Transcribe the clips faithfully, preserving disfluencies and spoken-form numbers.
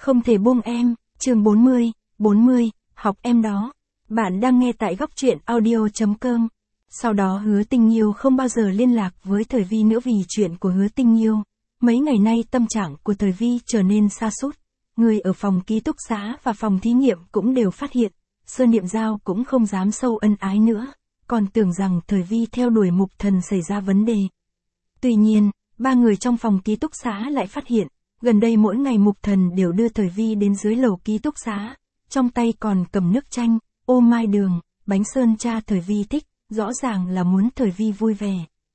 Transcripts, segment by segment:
Không thể buông em, chương bốn mươi, bốn mươi, học em đó. Bạn đang nghe tại góc truyện audio chấm com. Sau đó Hứa Tình Nhiêu không bao giờ liên lạc với Thời Vi nữa vì chuyện của Hứa Tình Nhiêu. Mấy ngày nay tâm trạng của Thời Vi trở nên sa sút. Người ở phòng ký túc xá và phòng thí nghiệm cũng đều phát hiện, Sơn Niệm Giao cũng không dám sâu ân ái nữa, còn tưởng rằng Thời Vi theo đuổi Mục Thần xảy ra vấn đề. Tuy nhiên, ba người trong phòng ký túc xá lại phát hiện, gần đây mỗi ngày Mục Thần đều đưa Thời Vi đến dưới lầu ký túc xá, trong tay còn cầm nước chanh, ô mai đường, bánh sơn cha Thời Vi thích, rõ ràng là muốn Thời Vi vui vẻ.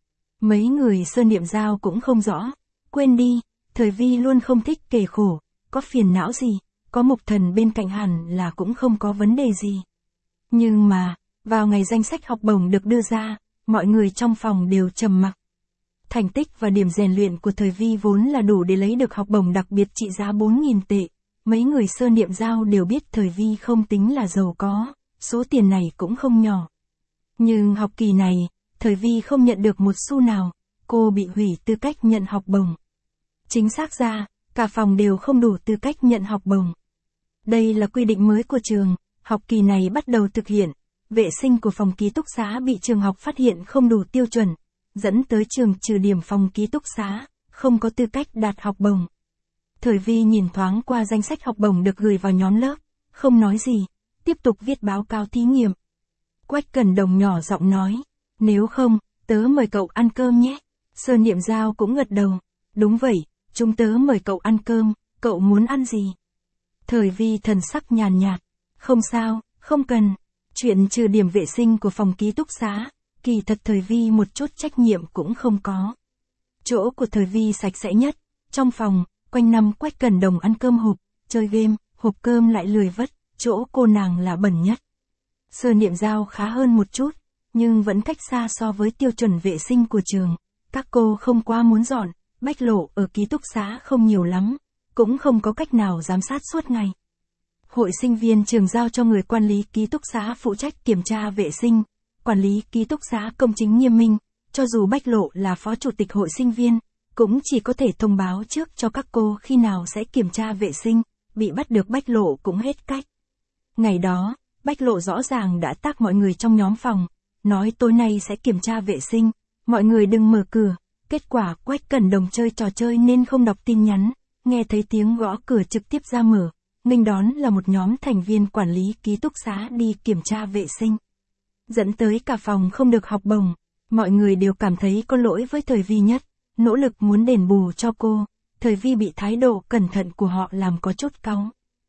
Mấy người Sơn Niệm Giao cũng không rõ, quên đi, Thời Vi luôn không thích kể khổ, có phiền não gì, có Mục Thần bên cạnh hẳn là cũng không có vấn đề gì. Nhưng mà, vào ngày danh sách học bổng được đưa ra, mọi người trong phòng đều trầm mặc. Thành tích và điểm rèn luyện của Thời Vi vốn là đủ để lấy được học bổng đặc biệt trị giá bốn nghìn tệ. Mấy người Sơn Niệm Giao đều biết Thời Vi không tính là giàu có, số tiền này cũng không nhỏ. Nhưng học kỳ này, Thời Vi không nhận được một xu nào, cô bị hủy tư cách nhận học bổng. Chính xác ra, cả phòng đều không đủ tư cách nhận học bổng. Đây là quy định mới của trường, học kỳ này bắt đầu thực hiện. Vệ sinh của phòng ký túc xá bị trường học phát hiện không đủ tiêu chuẩn, dẫn tới trường trừ điểm phòng ký túc xá, không có tư cách đạt học bổng. Thời Vi nhìn thoáng qua danh sách học bổng được gửi vào nhóm lớp, không nói gì, tiếp tục viết báo cáo thí nghiệm. Quách Cẩn Đồng nhỏ giọng nói, nếu không, tớ mời cậu ăn cơm nhé. Sơn Niệm Giao cũng gật đầu, đúng vậy, chúng tớ mời cậu ăn cơm, cậu muốn ăn gì? Thời Vi thần sắc nhàn nhạt, không sao, không cần. Chuyện trừ điểm vệ sinh của phòng ký túc xá, kỳ thật Thời Vi một chút trách nhiệm cũng không có. Chỗ của Thời Vi sạch sẽ nhất, trong phòng, quanh năm Quách Cẩn Đồng ăn cơm hộp, chơi game, hộp cơm lại lười vất, chỗ cô nàng là bẩn nhất. Sơn Niệm Giao khá hơn một chút, nhưng vẫn cách xa so với tiêu chuẩn vệ sinh của trường. Các cô không quá muốn dọn, Bách Lộ ở ký túc xá không nhiều lắm, cũng không có cách nào giám sát suốt ngày. Hội sinh viên trường giao cho người quản lý ký túc xá phụ trách kiểm tra vệ sinh, quản lý ký túc xá công chính nghiêm minh, cho dù Bách Lộ là phó chủ tịch hội sinh viên, cũng chỉ có thể thông báo trước cho các cô khi nào sẽ kiểm tra vệ sinh, bị bắt được Bách Lộ cũng hết cách. Ngày đó, Bách Lộ rõ ràng đã tác mọi người trong nhóm phòng, nói tối nay sẽ kiểm tra vệ sinh, mọi người đừng mở cửa, kết quả Quách Cẩn Đồng chơi trò chơi nên không đọc tin nhắn, nghe thấy tiếng gõ cửa trực tiếp ra mở. Nghênh đón là một nhóm thành viên quản lý ký túc xá đi kiểm tra vệ sinh. Dẫn tới cả phòng không được học bổng, mọi người đều cảm thấy có lỗi với Thời Vi nhất, nỗ lực muốn đền bù cho cô, Thời Vi bị thái độ cẩn thận của họ làm có chút cáu.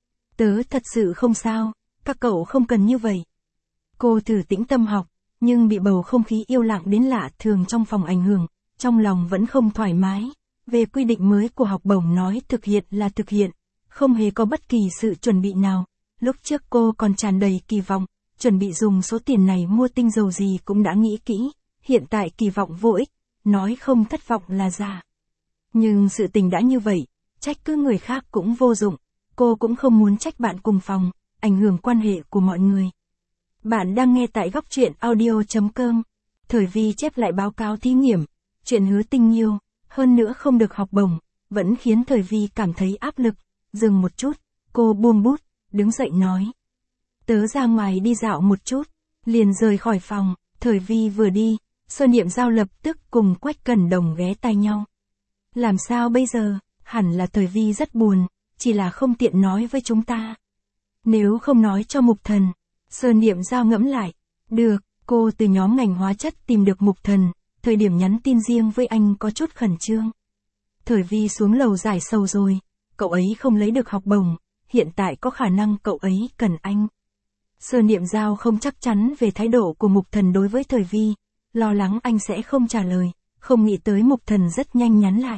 Tớ thật sự không sao, các cậu không cần như vậy. Cô thử tĩnh tâm học, nhưng bị bầu không khí yêu lặng đến lạ thường trong phòng ảnh hưởng, trong lòng vẫn không thoải mái. Về quy định mới của học bổng nói thực hiện là thực hiện. Không hề có bất kỳ sự chuẩn bị nào, lúc trước cô còn tràn đầy kỳ vọng, chuẩn bị dùng số tiền này mua tinh dầu gì cũng đã nghĩ kỹ, hiện tại kỳ vọng vô ích, nói không thất vọng là giả. Nhưng sự tình đã như vậy, trách cứ người khác cũng vô dụng, cô cũng không muốn trách bạn cùng phòng, ảnh hưởng quan hệ của mọi người. Bạn đang nghe tại góc truyện audio chấm com, Thời Vi chép lại báo cáo thí nghiệm, chuyện Hứa Tình Nhiêu, hơn nữa không được học bổng, vẫn khiến Thời Vi cảm thấy áp lực. Dừng một chút, cô buông bút, đứng dậy nói. Tớ ra ngoài đi dạo một chút, liền rời khỏi phòng, Thời Vi vừa đi, Sơn Niệm Giao lập tức cùng Quách Cẩn Đồng ghé tai nhau. Làm sao bây giờ, hẳn là Thời Vi rất buồn, chỉ là không tiện nói với chúng ta. Nếu không nói cho Mục Thần, Sơn Niệm Giao ngẫm lại, được, cô từ nhóm ngành hóa chất tìm được Mục Thần, thời điểm nhắn tin riêng với anh có chút khẩn trương. Thời Vi xuống lầu giải sầu rồi. Cậu ấy không lấy được học bổng, hiện tại có khả năng cậu ấy cần anh. Sơn Niệm Giao không chắc chắn về thái độ của Mục Thần đối với Thời Vi, lo lắng anh sẽ không trả lời, không nghĩ tới Mục Thần rất nhanh nhắn lại.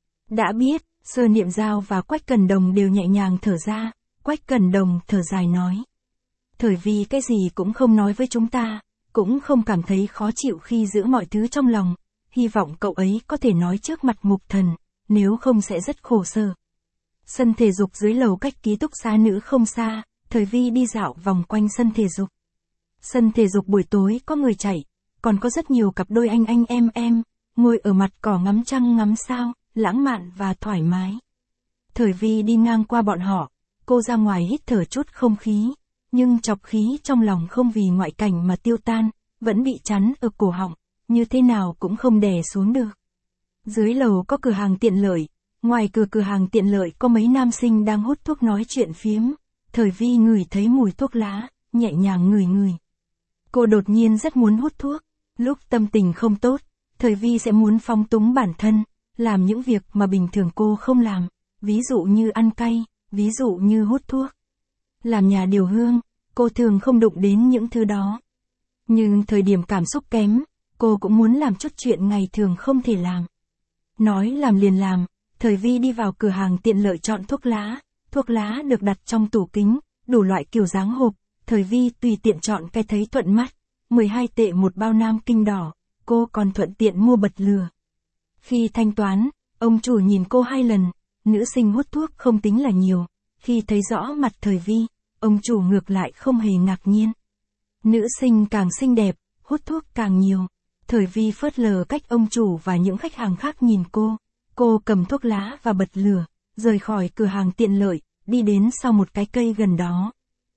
Đã biết, Sơn Niệm Giao và Quách Cẩn Đồng đều nhẹ nhàng thở ra, Quách Cẩn Đồng thở dài nói. Thời Vi cái gì cũng không nói với chúng ta, cũng không cảm thấy khó chịu khi giữ mọi thứ trong lòng, hy vọng cậu ấy có thể nói trước mặt Mục Thần, nếu không sẽ rất khổ sở. Sân thể dục dưới lầu cách ký túc xá nữ không xa, Thời Vi đi dạo vòng quanh sân thể dục. Sân thể dục buổi tối có người chạy, còn có rất nhiều cặp đôi anh anh em em, ngồi ở mặt cỏ ngắm trăng ngắm sao, lãng mạn và thoải mái. Thời Vi đi ngang qua bọn họ, cô ra ngoài hít thở chút không khí, nhưng chọc khí trong lòng không vì ngoại cảnh mà tiêu tan, vẫn bị chắn ở cổ họng, như thế nào cũng không đè xuống được. Dưới lầu có cửa hàng tiện lợi, ngoài cửa cửa hàng tiện lợi có mấy nam sinh đang hút thuốc nói chuyện phiếm. Thời Vi ngửi thấy mùi thuốc lá, nhẹ nhàng ngửi ngửi. Cô đột nhiên rất muốn hút thuốc, lúc tâm tình không tốt, Thời Vi sẽ muốn phóng túng bản thân, làm những việc mà bình thường cô không làm, ví dụ như ăn cay, ví dụ như hút thuốc. Làm nhà điều hương, cô thường không đụng đến những thứ đó. Nhưng thời điểm cảm xúc kém, cô cũng muốn làm chút chuyện ngày thường không thể làm. Nói làm liền làm, Thời Vi đi vào cửa hàng tiện lợi chọn thuốc lá. Thuốc lá được đặt trong tủ kính, đủ loại kiểu dáng hộp, Thời Vi tùy tiện chọn cái thấy thuận mắt, mười hai tệ một bao Nam Kinh đỏ, cô còn thuận tiện mua bật lửa. Khi thanh toán, ông chủ nhìn cô hai lần, nữ sinh hút thuốc không tính là nhiều, khi thấy rõ mặt Thời Vi, ông chủ ngược lại không hề ngạc nhiên. Nữ sinh càng xinh đẹp, hút thuốc càng nhiều, Thời Vi phớt lờ cách ông chủ và những khách hàng khác nhìn cô, cô cầm thuốc lá và bật lửa, rời khỏi cửa hàng tiện lợi, đi đến sau một cái cây gần đó.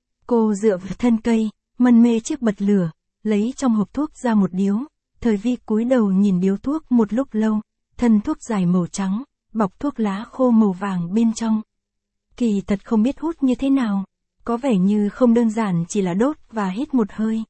Cô dựa vào thân cây, mân mê chiếc bật lửa, lấy trong hộp thuốc ra một điếu. Thời Vi cúi đầu nhìn điếu thuốc một lúc lâu, thân thuốc dài màu trắng, bọc thuốc lá khô màu vàng bên trong. Kỳ thật không biết hút như thế nào, có vẻ như không đơn giản chỉ là đốt và hít một hơi.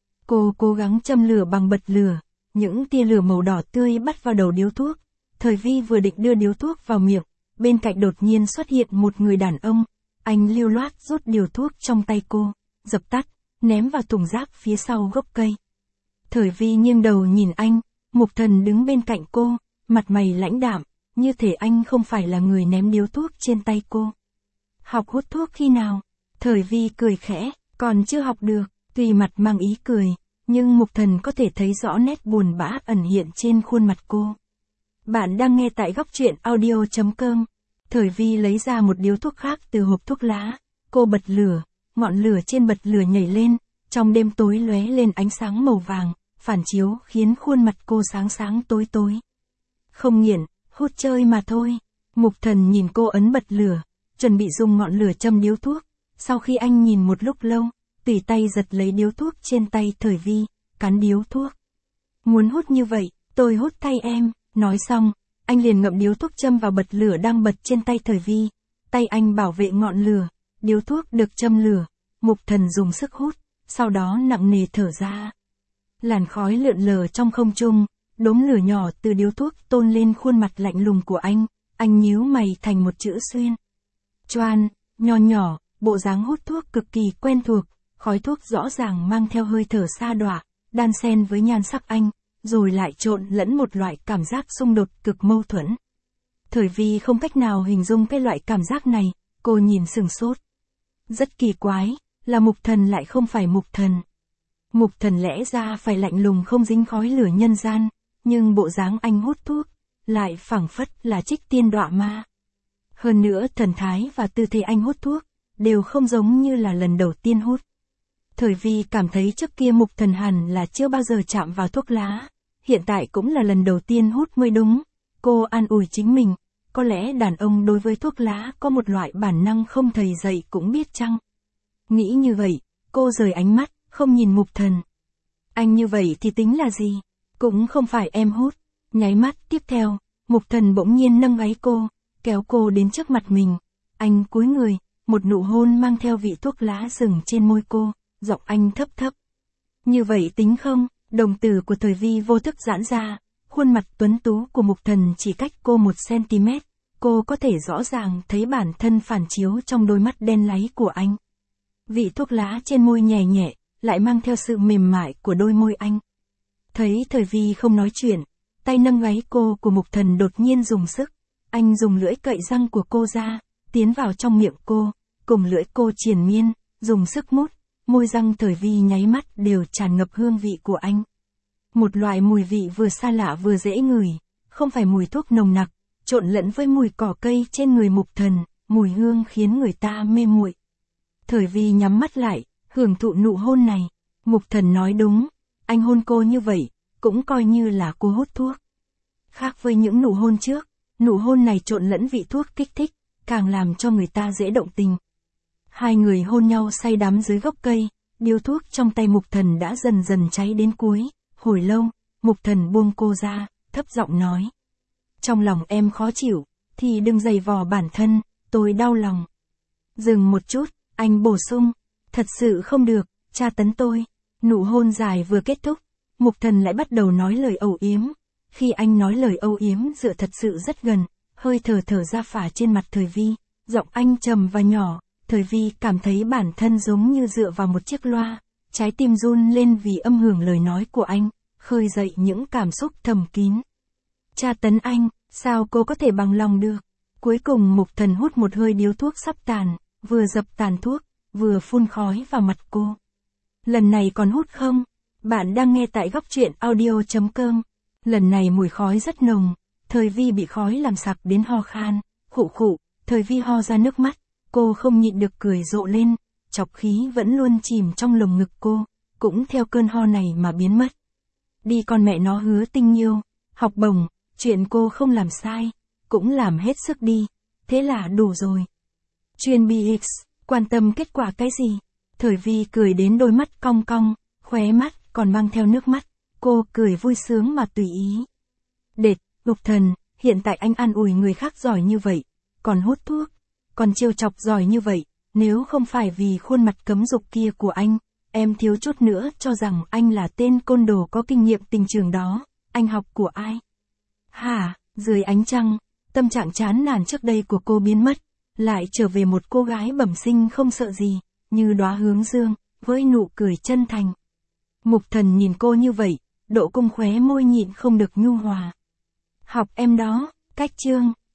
Cô cố gắng châm lửa bằng bật lửa, những tia lửa màu đỏ tươi bắt vào đầu điếu thuốc. Thời Vi vừa định đưa điếu thuốc vào miệng, bên cạnh đột nhiên xuất hiện một người đàn ông, anh lưu loát rút điếu thuốc trong tay cô, dập tắt, ném vào thùng rác phía sau gốc cây. Thời Vi nghiêng đầu nhìn anh, Mục Thần đứng bên cạnh cô, mặt mày lãnh đạm, như thể anh không phải là người ném điếu thuốc trên tay cô. Học hút thuốc khi nào? Thời Vi cười khẽ, còn chưa học được, tuy mặt mang ý cười, nhưng Mục Thần có thể thấy rõ nét buồn bã ẩn hiện trên khuôn mặt cô. Bạn đang nghe tại góc truyện audio chấm com. Thời Vi lấy ra một điếu thuốc khác từ hộp thuốc lá, cô bật lửa, ngọn lửa trên bật lửa nhảy lên, trong đêm tối lóe lên ánh sáng màu vàng, phản chiếu khiến khuôn mặt cô sáng sáng tối tối. Không nghiện, hút chơi mà thôi. Mục Thần nhìn cô ấn bật lửa, chuẩn bị dùng ngọn lửa châm điếu thuốc, sau khi anh nhìn một lúc lâu, tùy tay giật lấy điếu thuốc trên tay Thời Vi, cắn điếu thuốc. Muốn hút như vậy, tôi hút thay em. Nói xong, anh liền ngậm điếu thuốc châm vào bật lửa đang bật trên tay Thời Vi. Tay anh bảo vệ ngọn lửa, điếu thuốc được châm lửa, Mục Thần dùng sức hút, sau đó nặng nề thở ra. Làn khói lượn lờ trong không trung, đốm lửa nhỏ từ điếu thuốc tôn lên khuôn mặt lạnh lùng của anh, anh nhíu mày thành một chữ xuyên. Choan, nho nhỏ, bộ dáng hút thuốc cực kỳ quen thuộc, khói thuốc rõ ràng mang theo hơi thở sa đọa, đan xen với nhan sắc anh, rồi lại trộn lẫn một loại cảm giác xung đột cực mâu thuẫn. Thời Vi không cách nào hình dung cái loại cảm giác này, cô nhìn sừng sốt. Rất kỳ quái, là Mục Thần lại không phải Mục Thần. Mục Thần lẽ ra phải lạnh lùng không dính khói lửa nhân gian, nhưng bộ dáng anh hút thuốc, lại phảng phất là trích tiên đọa ma. Hơn nữa thần thái và tư thế anh hút thuốc, đều không giống như là lần đầu tiên hút. Thời Vi cảm thấy trước kia Mục Thần hẳn là chưa bao giờ chạm vào thuốc lá, hiện tại cũng là lần đầu tiên hút mới đúng. Cô an ủi chính mình, có lẽ đàn ông đối với thuốc lá có một loại bản năng không thầy dạy cũng biết chăng. Nghĩ như vậy, cô rời ánh mắt, không nhìn Mục Thần. Anh như vậy thì tính là gì? Cũng không phải em hút. Nháy mắt tiếp theo, Mục Thần bỗng nhiên nâng gáy cô, kéo cô đến trước mặt mình. Anh cúi người, một nụ hôn mang theo vị thuốc lá dừng trên môi cô, giọng anh thấp thấp. Như vậy tính không? Đồng tử của Thời Vi vô thức giãn ra, khuôn mặt tuấn tú của Mục Thần chỉ cách cô một xăng-ti-mét, cô có thể rõ ràng thấy bản thân phản chiếu trong đôi mắt đen láy của anh. Vị thuốc lá trên môi nhẹ nhẹ, lại mang theo sự mềm mại của đôi môi anh. Thấy Thời Vi không nói chuyện, tay nâng gáy cô của Mục Thần đột nhiên dùng sức, anh dùng lưỡi cậy răng của cô ra, tiến vào trong miệng cô, cùng lưỡi cô triền miên, dùng sức mút, môi răng Thời Vi nháy mắt đều tràn ngập hương vị của anh. Một loại mùi vị vừa xa lạ vừa dễ ngửi, không phải mùi thuốc nồng nặc, trộn lẫn với mùi cỏ cây trên người Mục Thần, mùi hương khiến người ta mê muội. Thời Vi nhắm mắt lại, hưởng thụ nụ hôn này. Mục Thần nói đúng, anh hôn cô như vậy, cũng coi như là cô hút thuốc. Khác với những nụ hôn trước, nụ hôn này trộn lẫn vị thuốc kích thích, càng làm cho người ta dễ động tình. Hai người hôn nhau say đắm dưới gốc cây, điếu thuốc trong tay Mục Thần đã dần dần cháy đến cuối, hồi lâu, Mục Thần buông cô ra, thấp giọng nói. Trong lòng em khó chịu, thì đừng giày vò bản thân, tôi đau lòng. Dừng một chút, anh bổ sung, thật sự không được, tra tấn tôi. Nụ hôn dài vừa kết thúc, Mục Thần lại bắt đầu nói lời âu yếm. Khi anh nói lời âu yếm dựa thật sự rất gần, hơi thở thở ra phả trên mặt Thời Vi, giọng anh trầm và nhỏ, Thời Vi cảm thấy bản thân giống như dựa vào một chiếc loa, trái tim run lên vì âm hưởng lời nói của anh, khơi dậy những cảm xúc thầm kín. Tra tấn anh, sao cô có thể bằng lòng được? Cuối cùng Mục Thần hút một hơi điếu thuốc sắp tàn, vừa dập tàn thuốc, vừa phun khói vào mặt cô. Lần này còn hút không? Bạn đang nghe tại góc truyện audio chấm com. Lần này mùi khói rất nồng, Thời Vi bị khói làm sặc đến ho khan, khụ khụ, Thời Vi ho ra nước mắt, cô không nhịn được cười rộ lên, chọc khí vẫn luôn chìm trong lồng ngực cô, cũng theo cơn ho này mà biến mất. Đi con mẹ nó Hứa Tình Nghiêu, học bổng, chuyện cô không làm sai, cũng làm hết sức đi, thế là đủ rồi. Chuyên bê ích, quan tâm kết quả cái gì? Thời Vi cười đến đôi mắt cong cong, khóe mắt còn mang theo nước mắt, cô cười vui sướng mà tùy ý. Đệt, Mục Thần, hiện tại anh an ủi người khác giỏi như vậy, còn hút thuốc, còn trêu chọc giỏi như vậy, nếu không phải vì khuôn mặt cấm dục kia của anh, em thiếu chút nữa cho rằng anh là tên côn đồ có kinh nghiệm tình trường đó, anh học của ai? Hả, dưới ánh trăng, tâm trạng chán nản trước đây của cô biến mất, lại trở về một cô gái bẩm sinh không sợ gì, như đóa hướng dương, với nụ cười chân thành. Mục Thần nhìn cô như vậy, độ cung khóe môi nhịn không được nhu hòa. Học em đó, cách chương.